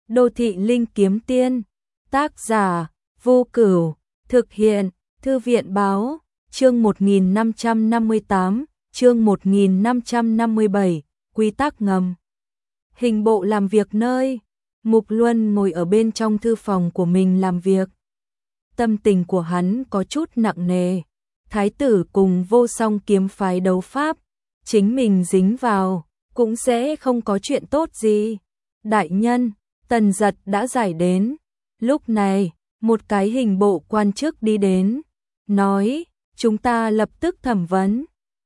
Đô thị linh kiếm tiên. Tác giả Vô Cửu. Thực hiện Thư viện báo. Chương 1558, chương 1557, quy tắc ngầm. Hình bộ làm việc nơi. Mục Luân ngồi ở bên trong thư phòng của mình làm việc. Tâm tình của hắn có chút nặng nề. Thái tử cùng Vô Song kiếm phái đấu pháp, chính mình dính vào, cũng sẽ không có chuyện tốt gì. Đại nhân, Tần Giật đã giải đến. Lúc này, một cái hình bộ quan chức đi đến, nói, chúng ta lập tức thẩm vấn.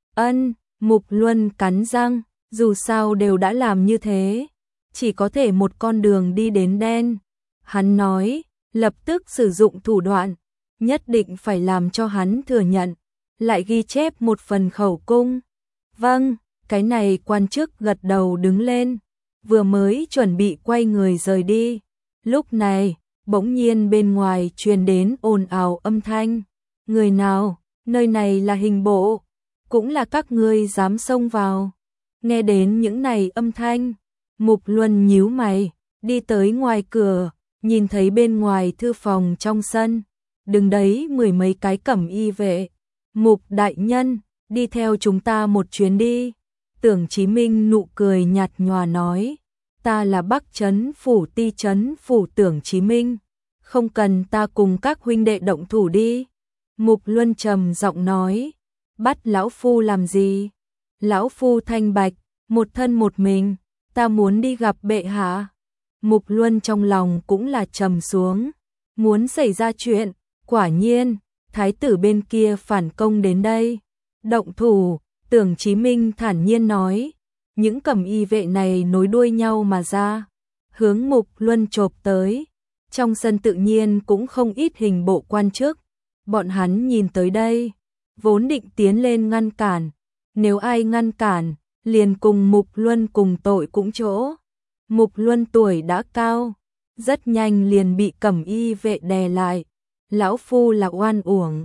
Mục Luân cắn răng, dù sao đều đã làm như thế, chỉ có thể một con đường đi đến đen. Hắn nói, lập tức sử dụng thủ đoạn, nhất định phải làm cho hắn thừa nhận, lại ghi chép một phần khẩu cung. Vâng, cái này quan chức gật đầu đứng lên, vừa mới chuẩn bị quay người rời đi. Lúc này, bỗng nhiên bên ngoài truyền đến ồn ào âm thanh. Người nào, nơi này là hình bộ, cũng là các ngươi dám xông vào. Nghe đến những này âm thanh, Mục Luân nhíu mày, đi tới ngoài cửa, nhìn thấy bên ngoài thư phòng trong sân, đứng đấy mười mấy cái cẩm y vệ. Mục đại nhân, đi theo chúng ta một chuyến đi. Tưởng Chí Minh nụ cười nhạt nhòa nói, ta là Bắc Trấn Phủ Ti Trấn Phủ Tưởng Chí Minh, không cần ta cùng các huynh đệ động thủ đi. Mục Luân trầm giọng nói, bắt lão phu làm gì? Lão phu thanh bạch, một thân một mình, ta muốn đi gặp bệ hạ. Mục Luân trong lòng cũng là trầm xuống, muốn xảy ra chuyện, quả nhiên, thái tử bên kia phản công đến đây. Động thủ, Tưởng Chí Minh thản nhiên nói, những cẩm y vệ này nối đuôi nhau mà ra, hướng Mục Luân chộp tới. Trong sân tự nhiên cũng không ít hình bộ quan chức, bọn hắn nhìn tới đây, vốn định tiến lên ngăn cản, nếu ai ngăn cản, liền cùng Mục Luân cùng tội cũng chỗ. Mục Luân tuổi đã cao, rất nhanh liền bị cẩm y vệ đè lại. Lão phu là oan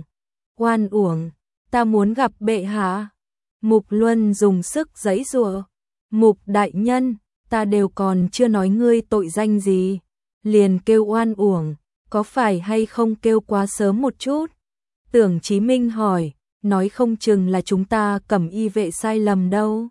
uổng, ta muốn gặp bệ hạ. Mục Luân dùng sức giãy giụa. Mục đại nhân, ta đều còn chưa nói ngươi tội danh gì, liền kêu oan uổng, có phải hay không kêu quá sớm một chút? Tưởng Chí Minh hỏi, nói không chừng là chúng ta cẩm y vệ sai lầm đâu.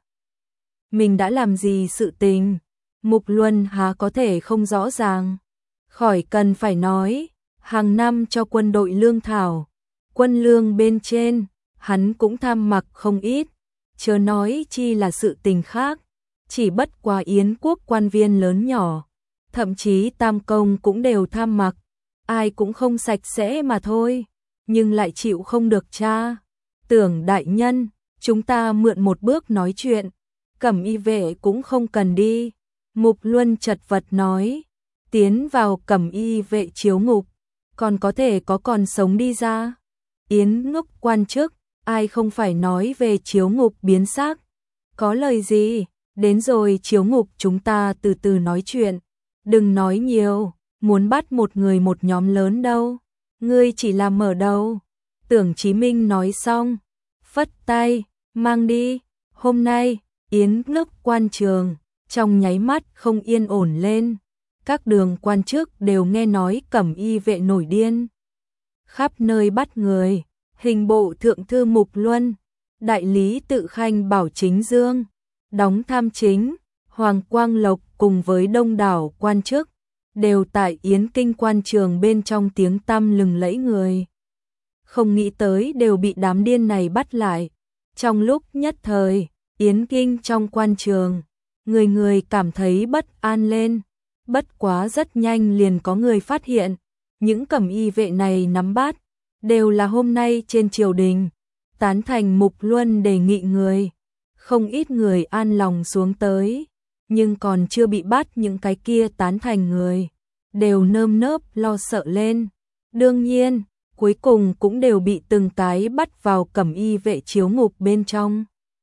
Mình đã làm gì sự tình? Mục Luân há có thể không rõ ràng? Khỏi cần phải nói, hàng năm cho quân đội lương thảo, quân lương bên trên, hắn cũng tham mặc không ít, chớ nói chi là sự tình khác, chỉ bất quá Yến quốc quan viên lớn nhỏ, thậm chí tam công cũng đều tham mặc, ai cũng không sạch sẽ mà thôi, nhưng lại chịu không được cha. Tưởng đại nhân, chúng ta mượn một bước nói chuyện, cẩm y vệ cũng không cần đi. Mục Luân chật vật nói, tiến vào cẩm y vệ chiếu ngục, còn có thể có còn sống đi ra. Yến ngốc quan chức, ai không phải nói về chiếu ngục biến xác. Có lời gì, đến rồi chiếu ngục chúng ta từ từ nói chuyện. Đừng nói nhiều, muốn bắt một người một nhóm lớn đâu. Ngươi chỉ làm mở đầu. Tưởng Chí Minh nói xong, phất tay, mang đi. Hôm nay, Yến ngốc quan trường, trong nháy mắt không yên ổn lên. Các đường quan chức đều nghe nói cẩm y vệ nổi điên, khắp nơi bắt người. Hình bộ thượng thư Mục Luân, đại lý tự khanh Bảo Chính Dương, đóng tham chính, Hoàng Quang Lộc cùng với đông đảo quan chức, đều tại Yến Kinh quan trường bên trong tiếng tăm lừng lẫy người. Không nghĩ tới đều bị đám điên này bắt lại. Trong lúc nhất thời, Yến Kinh trong quan trường, người người cảm thấy bất an lên. Bất quá rất nhanh liền có người phát hiện, những cẩm y vệ này nắm bắt, đều là hôm nay trên triều đình, tán thành Mục Luân đề nghị người. Không ít người an lòng xuống tới, nhưng còn chưa bị bắt những cái kia tán thành người, đều nơm nớp lo sợ lên. Đương nhiên, cuối cùng cũng đều bị từng cái bắt vào cẩm y vệ chiếu ngục bên trong.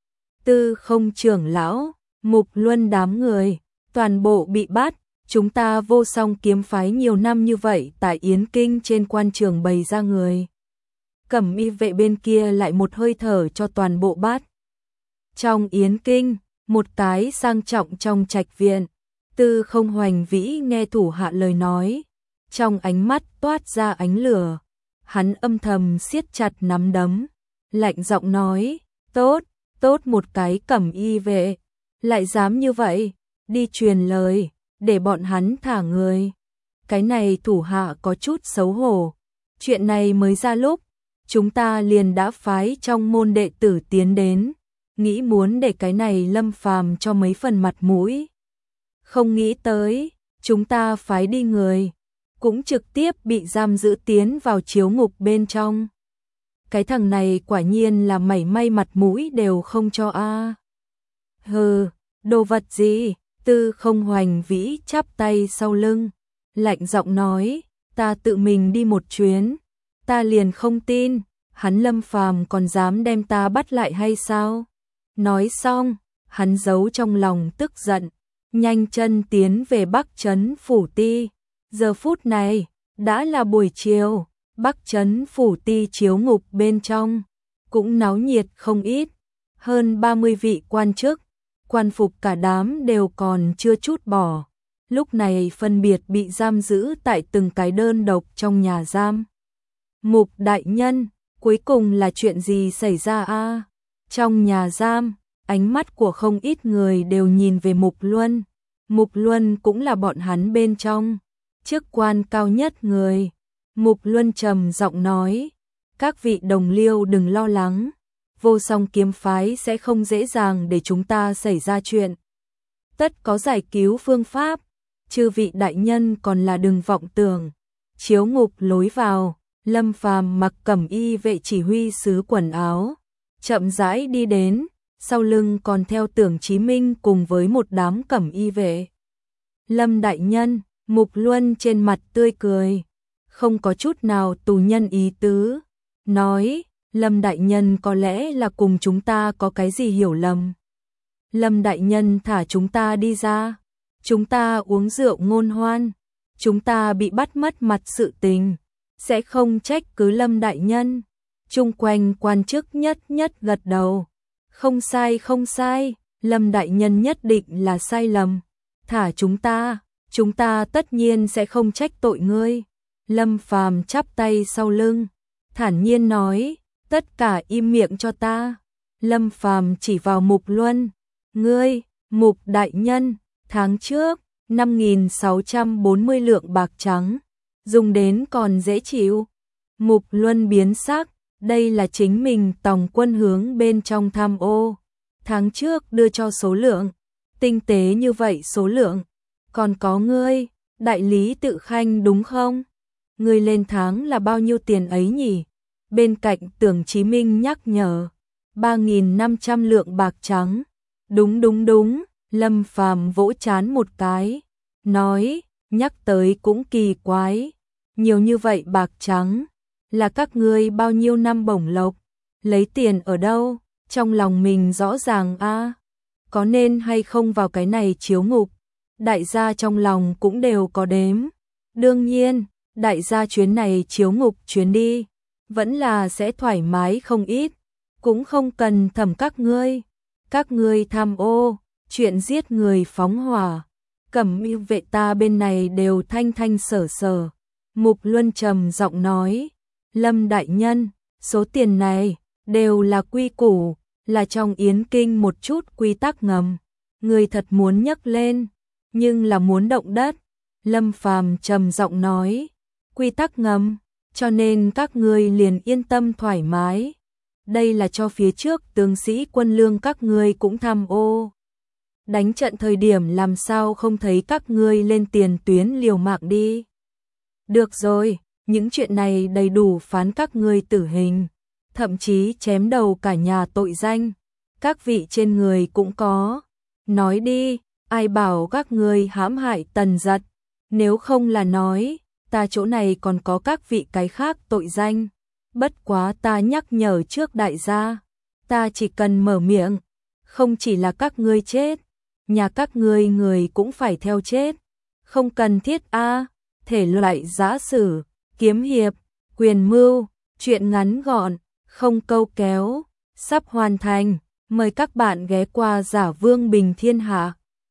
Tư Không trưởng lão, Mục Luân đám người, toàn bộ bị bắt. Chúng ta Vô Song kiếm phái nhiều năm như vậy tại Yến Kinh trên quan trường bày ra người. Cẩm y vệ bên kia lại một hơi thở cho toàn bộ bắt. Trong Yến Kinh, một cái sang trọng trong trạch viện, Tư Không Hoành Vĩ nghe thủ hạ lời nói, trong ánh mắt toát ra ánh lửa, hắn âm thầm siết chặt nắm đấm, lạnh giọng nói, tốt, tốt một cái cẩm y vệ, lại dám như vậy, đi truyền lời, để bọn hắn thả người. Cái này thủ hạ có chút xấu hổ, chuyện này mới ra lúc, chúng ta liền đã phái trong môn đệ tử tiến đến, nghĩ muốn để cái này Lâm Phàm cho mấy phần mặt mũi. Không nghĩ tới, chúng ta phái đi người, cũng trực tiếp bị giam giữ tiến vào chiếu ngục bên trong. Cái thằng này quả nhiên là mảy may mặt mũi đều không cho a. Hừ, đồ vật gì? Tư Không Hoành Vĩ chắp tay sau lưng, lạnh giọng nói, ta tự mình đi một chuyến, ta liền không tin, hắn Lâm Phàm còn dám đem ta bắt lại hay sao? Nói xong, hắn giấu trong lòng tức giận, nhanh chân tiến về Bắc Trấn Phủ Ti. Giờ phút này, đã là buổi chiều, Bắc Trấn Phủ Ti chiếu ngục bên trong, cũng náo nhiệt không ít, hơn 30 vị quan chức, quan phục cả đám đều còn chưa trút bỏ. Lúc này phân biệt bị giam giữ tại từng cái đơn độc trong nhà giam. Mục đại nhân, cuối cùng là chuyện gì xảy ra a? Trong nhà giam, ánh mắt của không ít người đều nhìn về Mục Luân. Mục Luân cũng là bọn hắn bên trong chức quan cao nhất người. Mục Luân trầm giọng nói, các vị đồng liêu đừng lo lắng, Vô Song kiếm phái sẽ không dễ dàng để chúng ta xảy ra chuyện. Tất có giải cứu phương pháp, chư vị đại nhân còn là đừng vọng tưởng. Chiếu ngục lối vào, Lâm Phàm mặc cẩm y vệ chỉ huy sứ quần áo, chậm rãi đi đến, sau lưng còn theo Tưởng Chí Minh cùng với một đám cẩm y vệ. Lâm đại nhân, Mục Luân trên mặt tươi cười, không có chút nào tù nhân ý tứ, nói, Lâm đại nhân có lẽ là cùng chúng ta có cái gì hiểu lầm. Lâm đại nhân thả chúng ta đi ra, chúng ta uống rượu ngôn hoan, chúng ta bị bắt mất mặt sự tình, sẽ không trách cứ Lâm đại nhân. Chung quanh quan chức nhất nhất gật đầu, không sai không sai, Lâm đại nhân nhất định là sai lầm, thả chúng ta tất nhiên sẽ không trách tội ngươi. Lâm Phàm chắp tay sau lưng, thản nhiên nói, tất cả im miệng cho ta. Lâm Phàm chỉ vào Mục Luân, ngươi, Mục đại nhân, tháng trước, 5.640 lượng bạc trắng, dùng đến còn dễ chịu. Mục Luân biến sắc, đây là chính mình tòng quân hướng bên trong tham ô. Tháng trước đưa cho số lượng, tinh tế như vậy số lượng. Còn có ngươi, đại lý Tự Khanh đúng không? Ngươi lên tháng là bao nhiêu tiền ấy nhỉ? Bên cạnh Tưởng Chí Minh nhắc nhở, 3.500 lượng bạc trắng. Đúng đúng đúng, Lâm Phàm vỗ trán một cái, nói, nhắc tới cũng kỳ quái, nhiều như vậy bạc trắng, là các ngươi bao nhiêu năm bổng lộc, lấy tiền ở đâu, trong lòng mình rõ ràng a, có nên hay không vào cái này chiếu ngục, đại gia trong lòng cũng đều có đếm. Đương nhiên, đại gia chuyến này chiếu ngục chuyến đi, vẫn là sẽ thoải mái không ít, cũng không cần thẩm các ngươi tham ô, chuyện giết người phóng hỏa, cẩm y vệ ta bên này đều thanh thanh sở sở. Mục Luân trầm giọng nói, Lâm đại nhân, số tiền này đều là quy củ, là trong Yến Kinh một chút quy tắc ngầm, người thật muốn nhấc lên, nhưng là muốn động đất. Lâm Phàm trầm giọng nói, quy tắc ngầm, cho nên các ngươi liền yên tâm thoải mái. Đây là cho phía trước tướng sĩ quân lương các ngươi cũng tham ô. Đánh trận thời điểm làm sao không thấy các ngươi lên tiền tuyến liều mạng đi. Được rồi, những chuyện này đầy đủ phán các ngươi tử hình, thậm chí chém đầu cả nhà tội danh. Các vị trên người cũng có. Nói đi, ai bảo các ngươi hãm hại Tần Dật, nếu không là nói, ta chỗ này còn có các vị cái khác tội danh. Bất quá ta nhắc nhở trước đại gia, ta chỉ cần mở miệng, không chỉ là các ngươi chết, nhà các ngươi người cũng phải theo chết. Không cần thiết a, thể loại giã sử, kiếm hiệp, quyền mưu, chuyện ngắn gọn, không câu kéo, sắp hoàn thành. Mời các bạn ghé qua Giả Vương Bình Thiên Hạ.